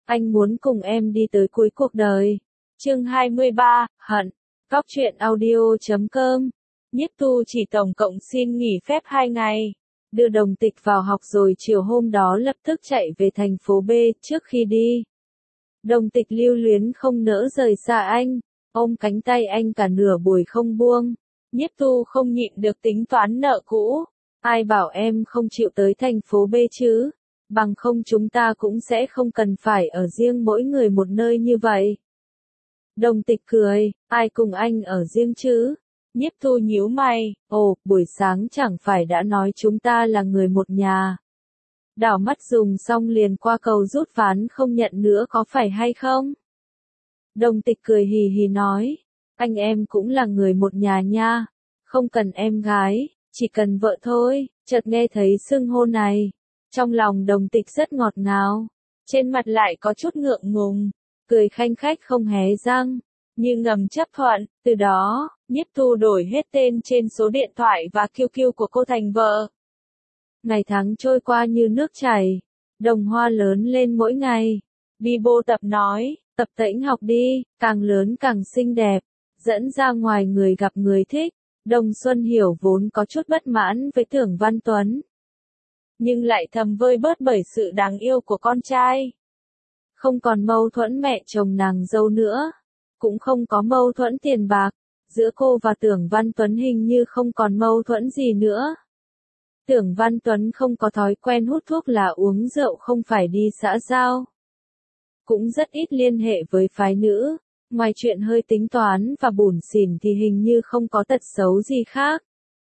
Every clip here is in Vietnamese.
anh muốn cùng em đi tới cuối cuộc đời. Chương 23, Hận. Góc truyện audio.com. Nhiếp Thu chỉ tổng cộng xin nghỉ phép 2 ngày. Đưa Đồng Tịch vào học rồi chiều hôm đó lập tức chạy về thành phố B. Trước khi đi, Đồng Tịch lưu luyến không nỡ rời xa anh, ôm cánh tay anh cả nửa buổi không buông. Nhiếp Thu không nhịn được tính toán nợ cũ. Ai bảo em không chịu tới thành phố B chứ? Bằng không chúng ta cũng sẽ không cần phải ở riêng mỗi người một nơi như vậy. Đồng Tịch cười, ai cùng anh ở riêng chứ? Nhiếp Thu nhíu mày, ồ, buổi sáng chẳng phải đã nói chúng ta là người một nhà. Đảo mắt dùng xong liền qua cầu rút ván không nhận nữa có phải hay không? Đồng Tịch cười hì hì nói, anh em cũng là người một nhà nha, không cần em gái, chỉ cần vợ thôi. Chợt nghe thấy xưng hô này, trong lòng Đồng Tịch rất ngọt ngào, trên mặt lại có chút ngượng ngùng, cười khanh khách không hé răng, như ngầm chấp thuận. Từ đó, Nhiếp Thu đổi hết tên trên số điện thoại và QQ của cô thành vợ. Ngày tháng trôi qua như nước chảy, Đồng Hoa lớn lên mỗi ngày. Bibo tập nói, tập tễnh học đi, càng lớn càng xinh đẹp, dẫn ra ngoài người gặp người thích. Đồng Xuân Hiểu vốn có chút bất mãn với Tưởng Văn Tuấn, nhưng lại thầm vơi bớt bởi sự đáng yêu của con trai. Không còn mâu thuẫn mẹ chồng nàng dâu nữa, cũng không có mâu thuẫn tiền bạc, giữa cô và Tưởng Văn Tuấn hình như không còn mâu thuẫn gì nữa. Tưởng Văn Tuấn không có thói quen hút thuốc lá uống rượu, không phải đi xã giao, cũng rất ít liên hệ với phái nữ, ngoài chuyện hơi tính toán và bủn xỉn thì hình như không có tật xấu gì khác.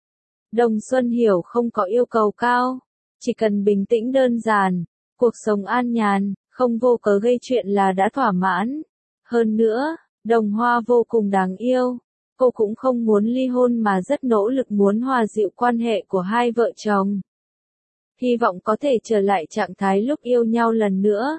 Đồng Xuân Hiểu không có yêu cầu cao, chỉ cần bình tĩnh đơn giản, cuộc sống an nhàn, không vô cớ gây chuyện là đã thỏa mãn. Hơn nữa, Đồng Hoa vô cùng đáng yêu, cô cũng không muốn ly hôn mà rất nỗ lực muốn hòa dịu quan hệ của hai vợ chồng. Hy vọng có thể trở lại trạng thái lúc yêu nhau lần nữa.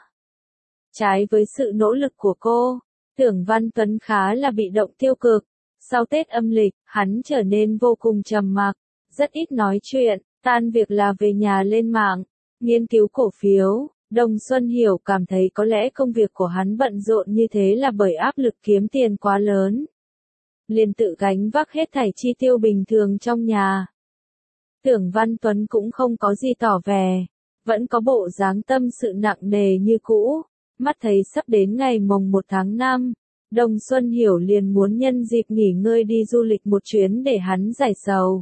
Trái với sự nỗ lực của cô, Tưởng Văn Tuấn khá là bị động tiêu cực. Sau Tết âm lịch, hắn trở nên vô cùng trầm mặc, rất ít nói chuyện, tan việc là về nhà lên mạng, nghiên cứu cổ phiếu. Đồng Xuân Hiểu cảm thấy có lẽ công việc của hắn bận rộn như thế là bởi áp lực kiếm tiền quá lớn, liền tự gánh vác hết thảy chi tiêu bình thường trong nhà. Tưởng Văn Tuấn cũng không có gì tỏ vẻ, vẫn có bộ dáng tâm sự nặng nề như cũ. Mắt thấy sắp đến ngày mồng 1 tháng 5, Đồng Xuân Hiểu liền muốn nhân dịp nghỉ ngơi đi du lịch một chuyến để hắn giải sầu.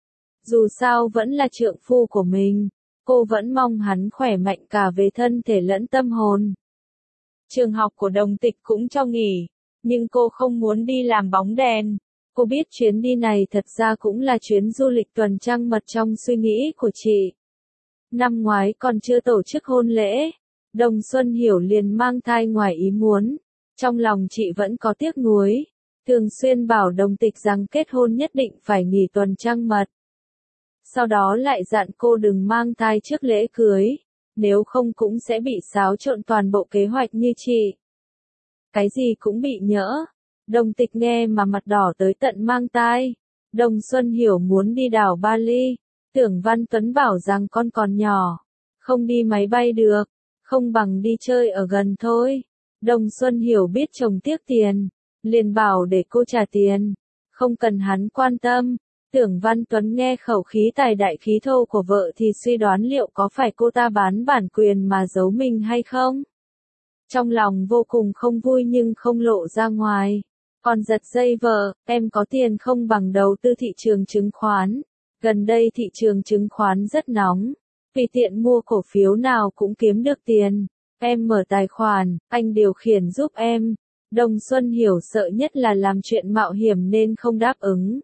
Dù sao vẫn là trượng phu của mình, cô vẫn mong hắn khỏe mạnh cả về thân thể lẫn tâm hồn. Trường học của Đồng Tịch cũng cho nghỉ, nhưng cô không muốn đi làm bóng đèn. Cô biết chuyến đi này thật ra cũng là chuyến du lịch tuần trăng mật trong suy nghĩ của chị. Năm ngoái còn chưa tổ chức hôn lễ, Đồng Xuân Hiểu liền mang thai ngoài ý muốn. Trong lòng chị vẫn có tiếc nuối, thường xuyên bảo Đồng Tịch rằng kết hôn nhất định phải nghỉ tuần trăng mật. Sau đó lại dặn cô đừng mang thai trước lễ cưới, nếu không cũng sẽ bị xáo trộn toàn bộ kế hoạch như chị. Cái gì cũng bị nhỡ. Đồng Tịch nghe mà mặt đỏ tới tận mang tai. Đồng Xuân Hiểu muốn đi đảo Bali, Tưởng Văn Tuấn bảo rằng con còn nhỏ, không đi máy bay được, không bằng đi chơi ở gần thôi. Đồng Xuân Hiểu biết chồng tiếc tiền, liền bảo để cô trả tiền, không cần hắn quan tâm. Tưởng Văn Tuấn nghe khẩu khí tài đại khí thô của vợ thì suy đoán liệu có phải cô ta bán bản quyền mà giấu mình hay không. Trong lòng vô cùng không vui nhưng không lộ ra ngoài. Còn giật dây vợ, em có tiền không bằng đầu tư thị trường chứng khoán. Gần đây thị trường chứng khoán rất nóng, vì tiện mua cổ phiếu nào cũng kiếm được tiền. Em mở tài khoản, anh điều khiển giúp em. Đồng Xuân Hiểu sợ nhất là làm chuyện mạo hiểm nên không đáp ứng.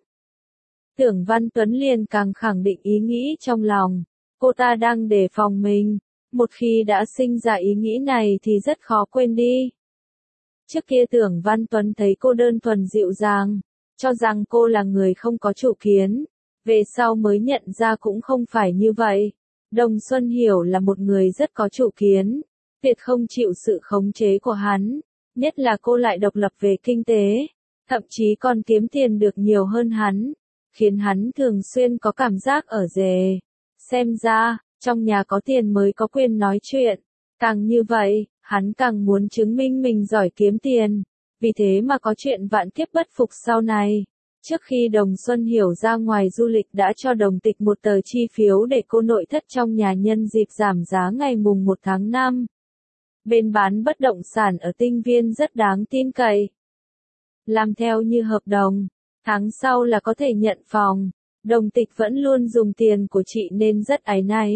Tưởng Văn Tuấn liền càng khẳng định ý nghĩ trong lòng. Cô ta đang đề phòng mình. Một khi đã sinh ra ý nghĩ này thì rất khó quên đi. Trước kia Tưởng Văn Tuấn thấy cô đơn thuần dịu dàng, cho rằng cô là người không có chủ kiến. Về sau mới nhận ra cũng không phải như vậy. Đồng Xuân Hiểu là một người rất có chủ kiến, tuyệt không chịu sự khống chế của hắn, nhất là cô lại độc lập về kinh tế, thậm chí còn kiếm tiền được nhiều hơn hắn, khiến hắn thường xuyên có cảm giác ở rề. Xem ra, trong nhà có tiền mới có quyền nói chuyện, càng như vậy, Hắn càng muốn chứng minh mình giỏi kiếm tiền, vì thế mà có chuyện vạn kiếp bất phục sau này. Trước khi Đồng Xuân Hiểu ra ngoài du lịch đã cho Đồng Tịch một tờ chi phiếu để cô nội thất trong nhà nhân dịp giảm giá ngày mùng 1 tháng 5. Bên bán bất động sản ở Tinh Viên rất đáng tin cậy. Làm theo như hợp đồng, tháng sau là có thể nhận phòng. Đồng Tịch vẫn luôn dùng tiền của chị nên rất áy náy.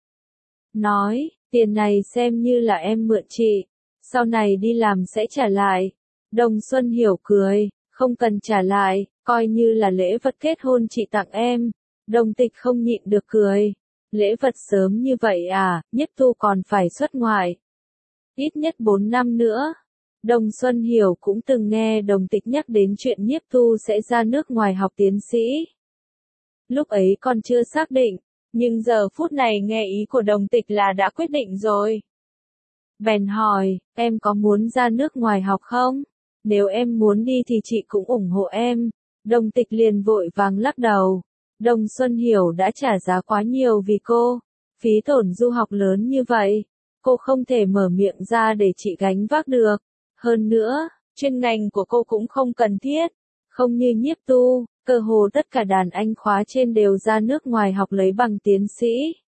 Nói, tiền này xem như là em mượn chị, sau này đi làm sẽ trả lại. Đồng Xuân Hiểu cười, không cần trả lại, coi như là lễ vật kết hôn chị tặng em. Đồng Tịch không nhịn được cười. Lễ vật sớm như vậy à, Nhiếp Thu còn phải xuất ngoại. Ít nhất 4 năm nữa. Đồng Xuân Hiểu cũng từng nghe Đồng Tịch nhắc đến chuyện Nhiếp Thu sẽ ra nước ngoài học tiến sĩ. Lúc ấy còn chưa xác định, nhưng giờ phút này nghe ý của Đồng Tịch là đã quyết định rồi. Bèn hỏi, em có muốn ra nước ngoài học không? Nếu em muốn đi thì chị cũng ủng hộ em. Đồng Tịch liền vội vàng lắc đầu. Đồng Xuân Hiểu đã trả giá quá nhiều vì cô. Phí tổn du học lớn như vậy, cô không thể mở miệng ra để chị gánh vác được. Hơn nữa, chuyên ngành của cô cũng không cần thiết. Không như Nhiếp Thu, cơ hồ tất cả đàn anh khóa trên đều ra nước ngoài học lấy bằng tiến sĩ.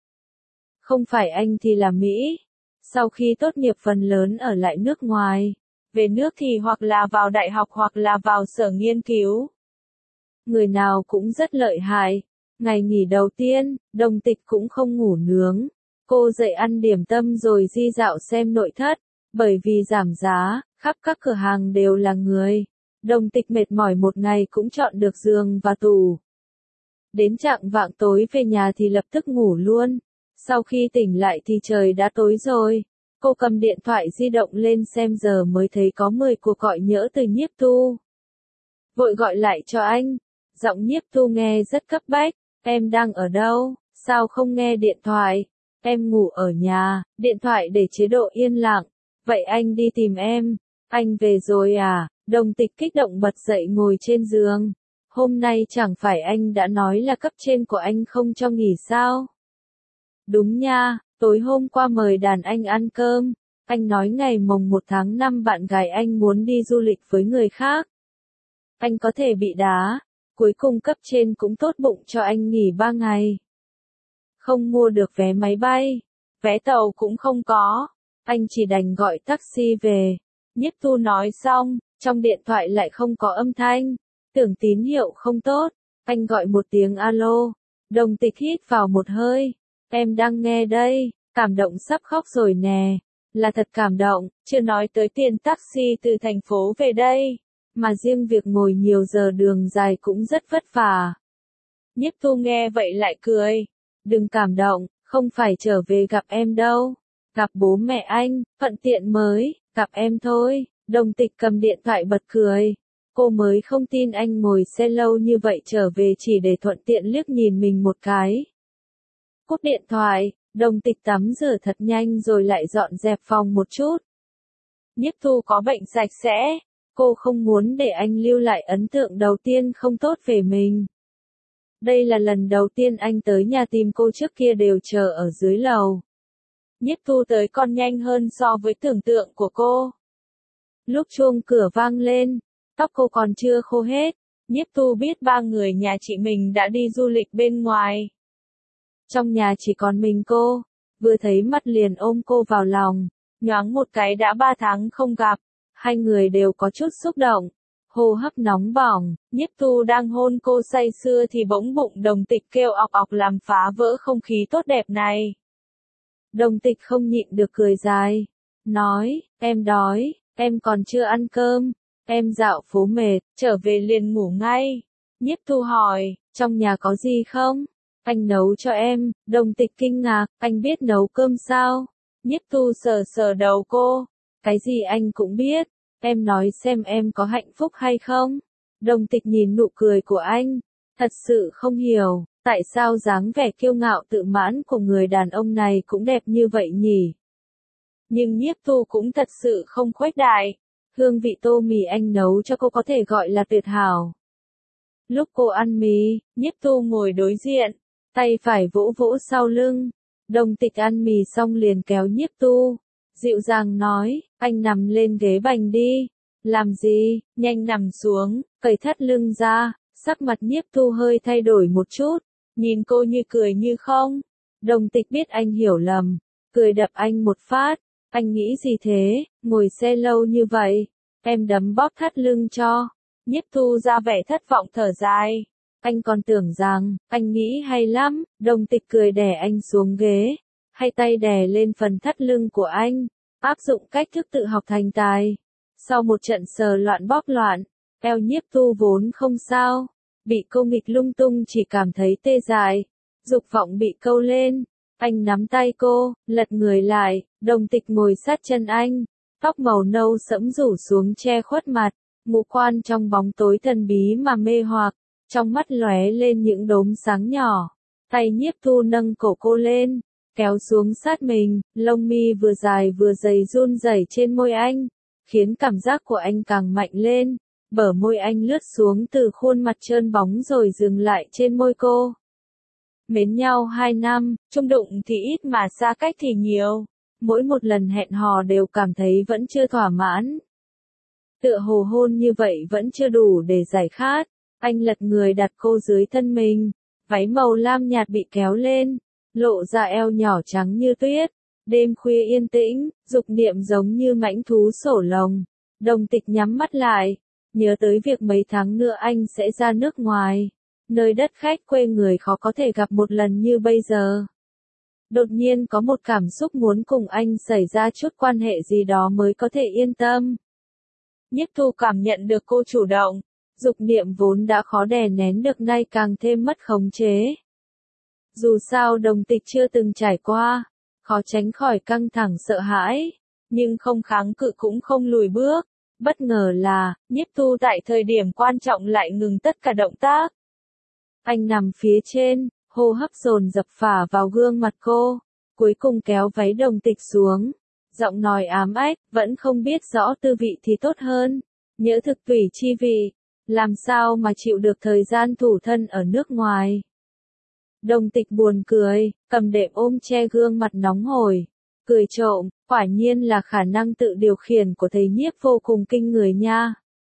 Không phải anh thì là Mỹ. Sau khi tốt nghiệp phần lớn ở lại nước ngoài. Về nước thì hoặc là vào đại học hoặc là vào sở nghiên cứu. Người nào cũng rất lợi hại. Ngày nghỉ đầu tiên, Đồng Tịch cũng không ngủ nướng. Cô dậy ăn điểm tâm rồi đi dạo xem nội thất. Bởi vì giảm giá, khắp các cửa hàng đều là người. Đồng Tịch mệt mỏi một ngày cũng chọn được giường và tủ. Đến chạng vạng tối về nhà thì lập tức ngủ luôn. Sau khi tỉnh lại thì trời đã tối rồi. Cô cầm điện thoại di động lên xem giờ mới thấy có 10 cuộc gọi nhỡ từ Nhiếp Thu. Vội gọi lại cho anh. Giọng Nhiếp Thu nghe rất cấp bách. Em đang ở đâu? Sao không nghe điện thoại? Em ngủ ở nhà, điện thoại để chế độ yên lặng. Vậy anh đi tìm em. Anh về rồi à? Đồng Tịch kích động bật dậy ngồi trên giường. Hôm nay chẳng phải anh đã nói là cấp trên của anh không cho nghỉ sao? Đúng nha, tối hôm qua mời đàn anh ăn cơm. Anh nói ngày mồng 1 tháng 5 bạn gái anh muốn đi du lịch với người khác. Anh có thể bị đá. Cuối cùng cấp trên cũng tốt bụng cho anh nghỉ 3 ngày. Không mua được vé máy bay. Vé tàu cũng không có. Anh chỉ đành gọi taxi về. Nhiếp Thu nói xong, trong điện thoại lại không có âm thanh. Tưởng tín hiệu không tốt. Anh gọi một tiếng alo. Đồng Tịch hít vào một hơi. Em đang nghe đây, cảm động sắp khóc rồi nè. Là thật cảm động, chưa nói tới tiền taxi từ thành phố về đây. Mà riêng việc ngồi nhiều giờ đường dài cũng rất vất vả. Nhiếp Thu nghe vậy lại cười. Đừng cảm động, không phải trở về gặp em đâu. Gặp bố mẹ anh, thuận tiện mới, gặp em thôi. Đồng Tịch cầm điện thoại bật cười. Cô mới không tin anh ngồi xe lâu như vậy trở về chỉ để thuận tiện liếc nhìn mình một cái. Cúp điện thoại, Đồng Tịch tắm rửa thật nhanh rồi lại dọn dẹp phòng một chút. Nhiếp Thu có bệnh sạch sẽ. Cô không muốn để anh lưu lại ấn tượng đầu tiên không tốt về mình. Đây là lần đầu tiên anh tới nhà tìm cô, trước kia đều chờ ở dưới lầu. Nhiếp Thu tới còn nhanh hơn so với tưởng tượng của cô. Lúc chuông cửa vang lên, tóc cô còn chưa khô hết. Nhiếp Thu biết 3 người nhà chị mình đã đi du lịch bên ngoài. Trong nhà chỉ còn mình cô, vừa thấy mắt liền ôm cô vào lòng, nhoáng một cái đã 3 tháng không gặp, hai người đều có chút xúc động, hô hấp nóng bỏng. Nhiếp Thu đang hôn cô say sưa thì bỗng bụng Đồng Tịch kêu ọc ọc làm phá vỡ không khí tốt đẹp này. Đồng Tịch không nhịn được cười dài, nói, em đói, em còn chưa ăn cơm, em dạo phố mệt, trở về liền ngủ ngay. Nhiếp Thu hỏi, trong nhà có gì không? Anh nấu cho em. Đồng Tịch kinh ngạc, anh biết nấu cơm sao? Nhiếp Thu sờ sờ đầu cô. Cái gì anh cũng biết. Em nói xem em có hạnh phúc hay không? Đồng Tịch nhìn nụ cười của anh. Thật sự không hiểu, tại sao dáng vẻ kiêu ngạo tự mãn của người đàn ông này cũng đẹp như vậy nhỉ? Nhưng Nhiếp Thu cũng thật sự không khuếch đại. Hương vị tô mì anh nấu cho cô có thể gọi là tuyệt hảo. Lúc cô ăn mì, Nhiếp Thu ngồi đối diện, tay phải vỗ vỗ sau lưng. Đồng Tịch ăn mì xong liền kéo Nhiếp Thu dịu dàng nói, anh nằm lên ghế bành đi. Làm gì, nhanh nằm xuống, cởi thắt lưng ra. Sắc mặt Nhiếp Thu hơi thay đổi một chút, nhìn cô như cười như không. Đồng Tịch biết anh hiểu lầm, cười đập anh một phát. Anh nghĩ gì thế, ngồi xe lâu như vậy, em đấm bóp thắt lưng cho. Nhiếp Thu ra vẻ thất vọng thở dài. Anh còn tưởng rằng, anh nghĩ hay lắm. Đồng Tịch cười đè anh xuống ghế, hai tay đè lên phần thắt lưng của anh, áp dụng cách thức tự học thành tài. Sau một trận sờ loạn bóp loạn, eo Nhiếp Thu vốn không sao, bị cô nghịch lung tung chỉ cảm thấy tê dại, dục vọng bị câu lên. Anh nắm tay cô, lật người lại, Đồng Tịch ngồi sát chân anh, tóc màu nâu sẫm rủ xuống che khuất mặt, ngũ quan trong bóng tối thần bí mà mê hoặc, trong mắt lóe lên những đốm sáng nhỏ. Tay Nhiếp Thu nâng cổ cô lên, kéo xuống sát mình, lông mi vừa dài vừa dày run rẩy trên môi anh, khiến cảm giác của anh càng mạnh lên. Bờ môi anh lướt xuống từ khuôn mặt trơn bóng rồi dừng lại trên môi cô. Mến nhau 2 năm, chung đụng thì ít mà xa cách thì nhiều. Mỗi một lần hẹn hò đều cảm thấy vẫn chưa thỏa mãn. Tựa hồ hôn như vậy vẫn chưa đủ để giải khát. Anh lật người đặt cô dưới thân mình. Váy màu lam nhạt bị kéo lên, lộ ra eo nhỏ trắng như tuyết. Đêm khuya yên tĩnh, dục niệm giống như mãnh thú sổ lồng. Đồng Tịch nhắm mắt lại, nhớ tới việc mấy tháng nữa anh sẽ ra nước ngoài. Nơi đất khách quê người khó có thể gặp một lần như bây giờ. Đột nhiên có một cảm xúc muốn cùng anh xảy ra chút quan hệ gì đó mới có thể yên tâm. Nhiếp Thu cảm nhận được cô chủ động, dục niệm vốn đã khó đè nén được nay càng thêm mất khống chế. Dù sao Đồng Tịch chưa từng trải qua, khó tránh khỏi căng thẳng sợ hãi, nhưng không kháng cự cũng không lùi bước. Bất ngờ là, Nhiếp Thu tại thời điểm quan trọng lại ngừng tất cả động tác. Anh nằm phía trên, hô hấp dồn dập phả vào gương mặt cô, cuối cùng kéo váy Đồng Tịch xuống. Giọng nói ám ách, vẫn không biết rõ tư vị thì tốt hơn. Nhỡ thực tùy chi vị, làm sao mà chịu được thời gian thủ thân ở nước ngoài. Đồng Tịch buồn cười, cầm đệm ôm che gương mặt nóng hổi. Cười trộm, quả nhiên là khả năng tự điều khiển của thầy Nhiếp vô cùng kinh người nha.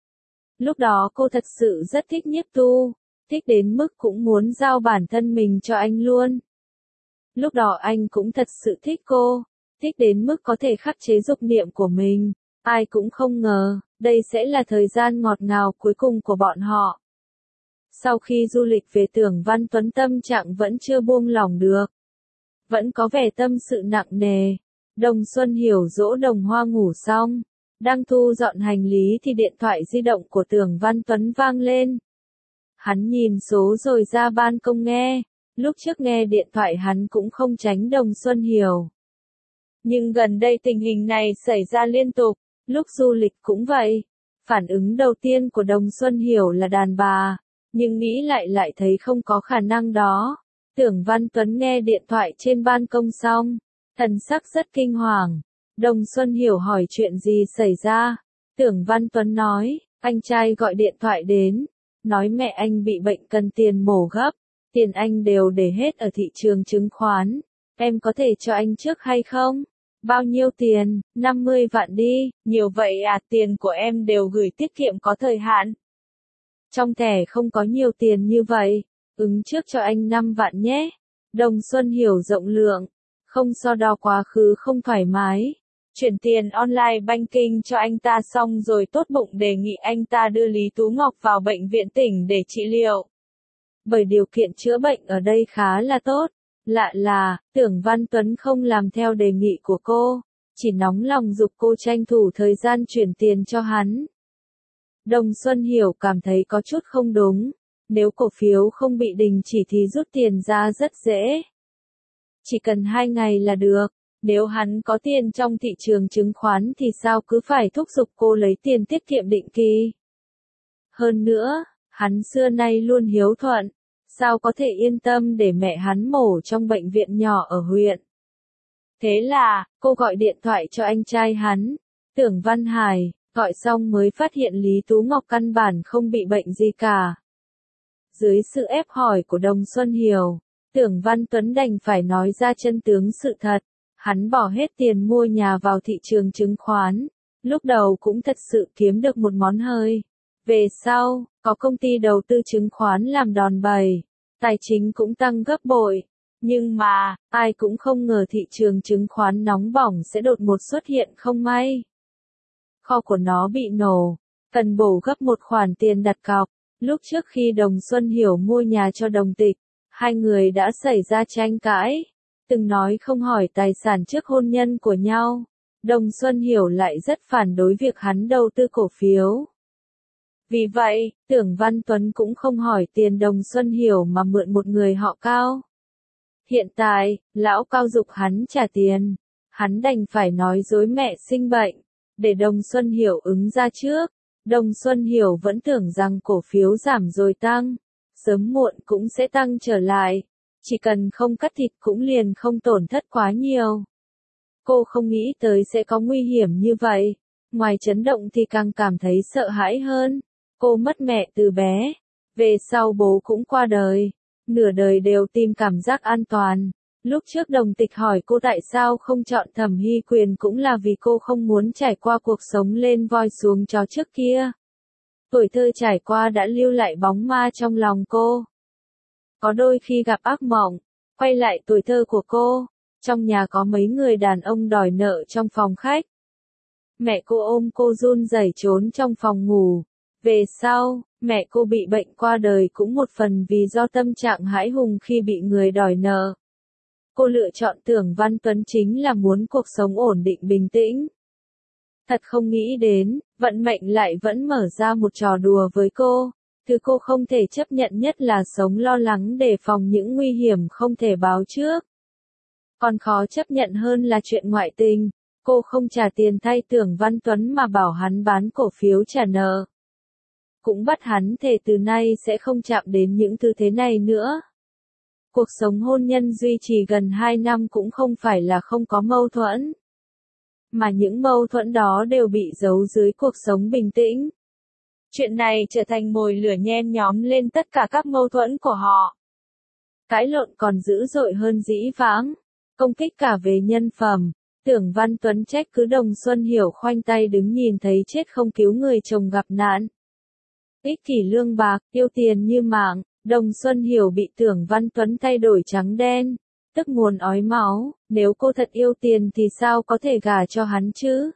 Lúc đó cô thật sự rất thích Nhiếp Thu, thích đến mức cũng muốn giao bản thân mình cho anh luôn. Lúc đó anh cũng thật sự thích cô, thích đến mức có thể khắc chế dục niệm của mình. Ai cũng không ngờ, đây sẽ là thời gian ngọt ngào cuối cùng của bọn họ. Sau khi du lịch về Tưởng Văn Tuấn tâm trạng vẫn chưa buông lỏng được. Vẫn có vẻ tâm sự nặng nề. Đồng Xuân Hiểu dỗ Đồng Hoa ngủ xong, đang thu dọn hành lý thì điện thoại di động của Tưởng Văn Tuấn vang lên. Hắn nhìn số rồi ra ban công nghe, lúc trước nghe điện thoại hắn cũng không tránh Đồng Xuân Hiểu. Nhưng gần đây tình hình này xảy ra liên tục, lúc du lịch cũng vậy. Phản ứng đầu tiên của Đồng Xuân Hiểu là đàn bà, nhưng nghĩ lại thấy không có khả năng đó. Tưởng Văn Tuấn nghe điện thoại trên ban công xong, thần sắc rất kinh hoàng. Đồng Xuân Hiểu hỏi chuyện gì xảy ra. Tưởng Văn Tuấn nói, anh trai gọi điện thoại đến, nói mẹ anh bị bệnh cần tiền mổ gấp, tiền anh đều để hết ở thị trường chứng khoán. Em có thể cho anh trước hay không? Bao nhiêu tiền? 50 vạn đi. Nhiều vậy à? Tiền của em đều gửi tiết kiệm có thời hạn. Trong thẻ không có nhiều tiền như vậy. Ứng trước cho anh 5 vạn nhé. Đồng Xuân Hiểu rộng lượng, không so đo quá khứ không thoải mái. Chuyển tiền online banking cho anh ta xong rồi tốt bụng đề nghị anh ta đưa Lý Tú Ngọc vào bệnh viện tỉnh để trị liệu. Bởi điều kiện chữa bệnh ở đây khá là tốt. Lạ là, Tưởng Văn Tuấn không làm theo đề nghị của cô, chỉ nóng lòng giục cô tranh thủ thời gian chuyển tiền cho hắn. Đồng Xuân Hiểu cảm thấy có chút không đúng. Nếu cổ phiếu không bị đình chỉ thì rút tiền ra rất dễ. Chỉ cần 2 ngày là được. Nếu hắn có tiền trong thị trường chứng khoán thì sao cứ phải thúc giục cô lấy tiền tiết kiệm định kỳ. Hơn nữa, hắn xưa nay luôn hiếu thuận. Sao có thể yên tâm để mẹ hắn mổ trong bệnh viện nhỏ ở huyện. Thế là, cô gọi điện thoại cho anh trai hắn, Tưởng Văn Hải, gọi xong mới phát hiện Lý Tú Ngọc căn bản không bị bệnh gì cả. Dưới sự ép hỏi của Đồng Xuân Hiểu, Tưởng Văn Tuấn đành phải nói ra chân tướng sự thật. Hắn bỏ hết tiền mua nhà vào thị trường chứng khoán, lúc đầu cũng thật sự kiếm được một món hời. Về sau, có công ty đầu tư chứng khoán làm đòn bẩy, tài chính cũng tăng gấp bội. Nhưng mà, ai cũng không ngờ thị trường chứng khoán nóng bỏng sẽ đột ngột xuất hiện không may. Kho của nó bị nổ, cần bổ gấp một khoản tiền đặt cọc. Lúc trước khi Đồng Xuân Hiểu mua nhà cho Đồng Tịch, hai người đã xảy ra tranh cãi, từng nói không hỏi tài sản trước hôn nhân của nhau. Đồng Xuân Hiểu lại rất phản đối việc hắn đầu tư cổ phiếu. Vì vậy, Tưởng Văn Tuấn cũng không hỏi tiền Đồng Xuân Hiểu mà mượn một người họ Cao. Hiện tại, lão Cao giục hắn trả tiền, hắn đành phải nói dối mẹ sinh bệnh, để Đồng Xuân Hiểu ứng ra trước. Đồng Xuân Hiểu vẫn tưởng rằng cổ phiếu giảm rồi tăng, sớm muộn cũng sẽ tăng trở lại, chỉ cần không cắt thịt cũng liền không tổn thất quá nhiều. Cô không nghĩ tới sẽ có nguy hiểm như vậy, ngoài chấn động thì càng cảm thấy sợ hãi hơn. Cô mất mẹ từ bé, về sau bố cũng qua đời, nửa đời đều tìm cảm giác an toàn. Lúc trước Đồng Tịch hỏi cô tại sao không chọn Thẩm Hy Quyền cũng là vì cô không muốn trải qua cuộc sống lên voi xuống chó trước kia. Tuổi thơ trải qua đã lưu lại bóng ma trong lòng cô. Có đôi khi gặp ác mộng, quay lại tuổi thơ của cô, trong nhà có mấy người đàn ông đòi nợ trong phòng khách. Mẹ cô ôm cô run rẩy trốn trong phòng ngủ. Về sau, mẹ cô bị bệnh qua đời cũng một phần vì do tâm trạng hãi hùng khi bị người đòi nợ. Cô lựa chọn Tưởng Văn Tuấn chính là muốn cuộc sống ổn định bình tĩnh. Thật không nghĩ đến, vận mệnh lại vẫn mở ra một trò đùa với cô. Thứ cô không thể chấp nhận nhất là sống lo lắng đề phòng những nguy hiểm không thể báo trước. Còn khó chấp nhận hơn là chuyện ngoại tình. Cô không trả tiền thay Tưởng Văn Tuấn mà bảo hắn bán cổ phiếu trả nợ. Cũng bắt hắn thề từ nay sẽ không chạm đến những thứ thế này nữa. Cuộc sống hôn nhân duy trì gần 2 năm cũng không phải là không có mâu thuẫn. Mà những mâu thuẫn đó đều bị giấu dưới cuộc sống bình tĩnh. Chuyện này trở thành mồi lửa nhen nhóm lên tất cả các mâu thuẫn của họ. Cãi lộn còn dữ dội hơn dĩ vãng, công kích cả về nhân phẩm. Tưởng Văn Tuấn trách cứ Đồng Xuân Hiểu khoanh tay đứng nhìn thấy chết không cứu người chồng gặp nạn. Ích kỷ lương bạc, yêu tiền như mạng, Đồng Xuân Hiểu bị Tưởng Văn Tuấn thay đổi trắng đen, tức nguồn ói máu, nếu cô thật yêu tiền thì sao có thể gả cho hắn chứ?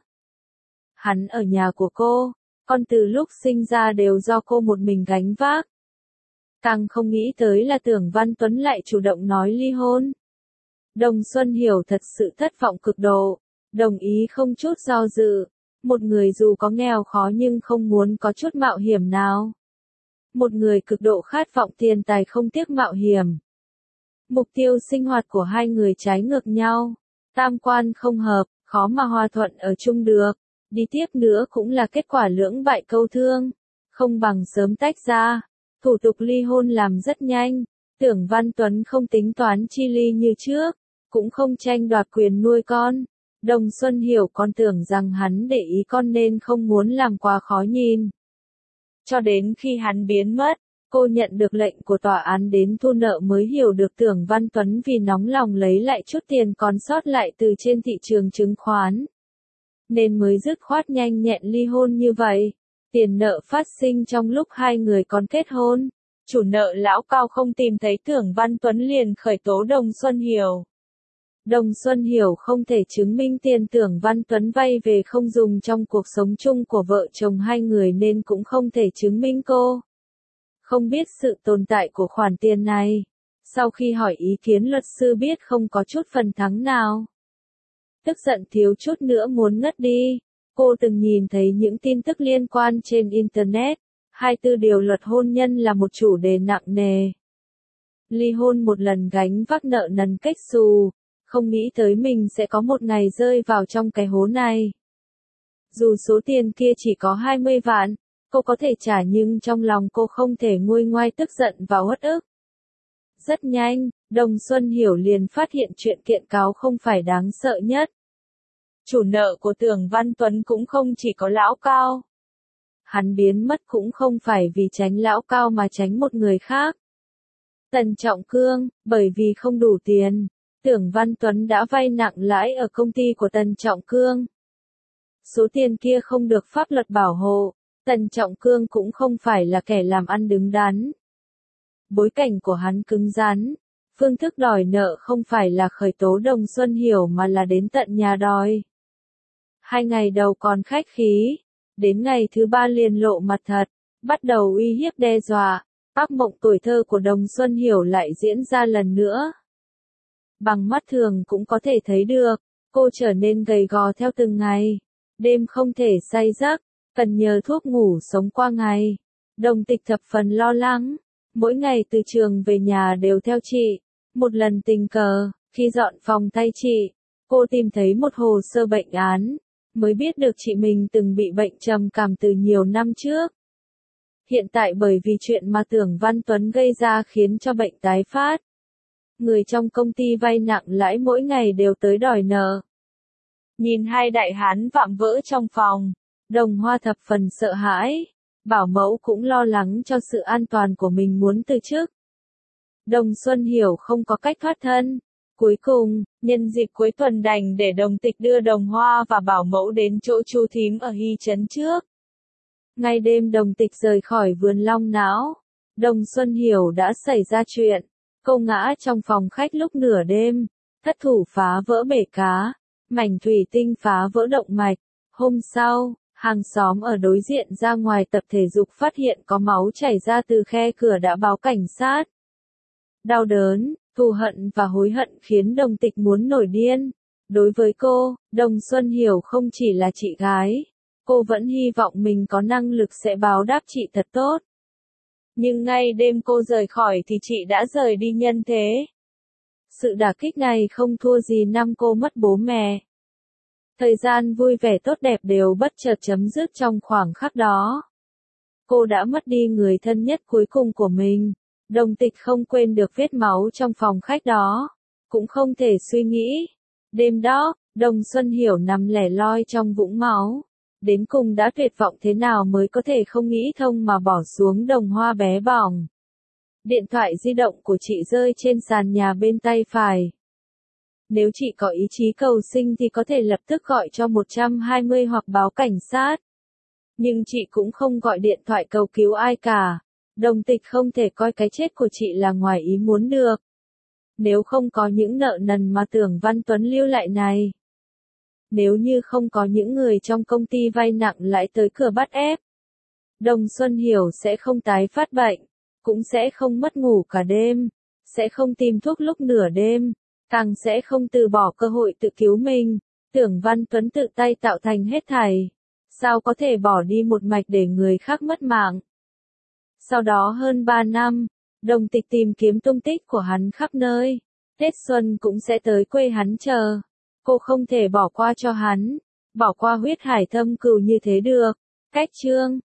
Hắn ở nhà của cô, con từ lúc sinh ra đều do cô một mình gánh vác. Càng không nghĩ tới là Tưởng Văn Tuấn lại chủ động nói ly hôn. Đồng Xuân Hiểu thật sự thất vọng cực độ, đồng ý không chút do dự. Một người dù có nghèo khó nhưng không muốn có chút mạo hiểm nào. Một người cực độ khát vọng tiền tài không tiếc mạo hiểm. Mục tiêu sinh hoạt của hai người trái ngược nhau. Tam quan không hợp, khó mà hòa thuận ở chung được. Đi tiếp nữa cũng là kết quả lưỡng bại câu thương. Không bằng sớm tách ra. Thủ tục ly hôn làm rất nhanh. Tưởng Văn Tuấn không tính toán chi ly như trước. Cũng không tranh đoạt quyền nuôi con. Đồng Xuân Hiểu còn tưởng rằng hắn để ý con nên không muốn làm quá khó nhìn. Cho đến khi hắn biến mất, cô nhận được lệnh của tòa án đến thu nợ mới hiểu được Tưởng Văn Tuấn vì nóng lòng lấy lại chút tiền còn sót lại từ trên thị trường chứng khoán. Nên mới dứt khoát nhanh nhẹn ly hôn như vậy. Tiền nợ phát sinh trong lúc hai người còn kết hôn. Chủ nợ lão Cao không tìm thấy Tưởng Văn Tuấn liền khởi tố Đồng Xuân Hiểu. Đồng Xuân Hiểu không thể chứng minh tiền Tưởng Văn Tuấn vay về không dùng trong cuộc sống chung của vợ chồng hai người nên cũng không thể chứng minh cô không biết sự tồn tại của khoản tiền này. Sau khi hỏi ý kiến luật sư biết không có chút phần thắng nào. Tức giận thiếu chút nữa muốn ngất đi. Cô từng nhìn thấy những tin tức liên quan trên Internet. 24 điều luật hôn nhân là một chủ đề nặng nề. Ly hôn một lần gánh vác nợ nần kết xù. Không nghĩ tới mình sẽ có một ngày rơi vào trong cái hố này. Dù số tiền kia chỉ có 20 vạn, cô có thể trả nhưng trong lòng cô không thể nguôi ngoai tức giận và uất ức. Rất nhanh, Đồng Xuân Hiểu liền phát hiện chuyện kiện cáo không phải đáng sợ nhất. Chủ nợ của Tưởng Văn Tuấn cũng không chỉ có lão Cao. Hắn biến mất cũng không phải vì tránh lão Cao mà tránh một người khác. Tần Trọng Cương, bởi vì không đủ tiền. Tưởng Văn Tuấn đã vay nặng lãi ở công ty của Tần Trọng Cương. Số tiền kia không được pháp luật bảo hộ, Tần Trọng Cương cũng không phải là kẻ làm ăn đứng đắn. Bối cảnh của hắn cứng rắn, phương thức đòi nợ không phải là khởi tố Đồng Xuân Hiểu mà là đến tận nhà đòi. 2 ngày đầu còn khách khí, đến ngày thứ 3 liền lộ mặt thật, bắt đầu uy hiếp đe dọa, ác mộng tuổi thơ của Đồng Xuân Hiểu lại diễn ra lần nữa. Bằng mắt thường cũng có thể thấy được, cô trở nên gầy gò theo từng ngày, đêm không thể say giấc, cần nhờ thuốc ngủ sống qua ngày. Đồng Tịch thập phần lo lắng, mỗi ngày từ trường về nhà đều theo chị. Một lần tình cờ, khi dọn phòng thay chị, cô tìm thấy một hồ sơ bệnh án, mới biết được chị mình từng bị bệnh trầm cảm từ nhiều năm trước. Hiện tại bởi vì chuyện mà Tưởng Văn Tuấn gây ra khiến cho bệnh tái phát. Người trong công ty vay nặng lãi mỗi ngày đều tới đòi nợ. Nhìn hai đại hán vạm vỡ trong phòng, Đồng Hoa thập phần sợ hãi, bảo mẫu cũng lo lắng cho sự an toàn của mình muốn từ chức. Đồng Xuân Hiểu không có cách thoát thân. Cuối cùng, nhân dịp cuối tuần đành để Đồng Tịch đưa Đồng Hoa và bảo mẫu đến chỗ Chu thím ở Hy Trấn trước. Ngay đêm Đồng Tịch rời khỏi vườn long não, Đồng Xuân Hiểu đã xảy ra chuyện. Cô ngã trong phòng khách lúc nửa đêm, thất thủ phá vỡ bể cá, mảnh thủy tinh phá vỡ động mạch. Hôm sau, hàng xóm ở đối diện ra ngoài tập thể dục phát hiện có máu chảy ra từ khe cửa đã báo cảnh sát. Đau đớn, thù hận và hối hận khiến Đồng Tịch muốn nổi điên. Đối với cô, Đồng Xuân Hiểu không chỉ là chị gái, cô vẫn hy vọng mình có năng lực sẽ báo đáp chị thật tốt. Nhưng ngay đêm cô rời khỏi thì chị đã rời đi nhân thế. Sự đả kích này không thua gì năm cô mất bố mẹ. Thời gian vui vẻ tốt đẹp đều bất chợt chấm dứt trong khoảng khắc đó. Cô đã mất đi người thân nhất cuối cùng của mình. Đồng Tịch không quên được vết máu trong phòng khách đó, cũng không thể suy nghĩ. Đêm đó, Đồng Xuân Hiểu nằm lẻ loi trong vũng máu. Đến cùng đã tuyệt vọng thế nào mới có thể không nghĩ thông mà bỏ xuống Đồng Hoa bé bỏng. Điện thoại di động của chị rơi trên sàn nhà bên tay phải. Nếu chị có ý chí cầu sinh thì có thể lập tức gọi cho 120 hoặc báo cảnh sát. Nhưng chị cũng không gọi điện thoại cầu cứu ai cả. Đồng Tịch không thể coi cái chết của chị là ngoài ý muốn được. Nếu không có những nợ nần mà Tưởng Văn Tuấn lưu lại này. Nếu như không có những người trong công ty vay nặng lãi tới cửa bắt ép. Đồng Xuân Hiểu sẽ không tái phát bệnh. Cũng sẽ không mất ngủ cả đêm. Sẽ không tìm thuốc lúc nửa đêm. Càng sẽ không từ bỏ cơ hội tự cứu mình. Tưởng Văn Tuấn tự tay tạo thành hết thảy. Sao có thể bỏ đi một mạch để người khác mất mạng. Sau đó hơn 3 năm, Đồng Tịch tìm kiếm tung tích của hắn khắp nơi. Tết xuân cũng sẽ tới quê hắn chờ. Cô không thể bỏ qua cho hắn. Bỏ qua huyết hải thâm cừu như thế được. Cách chương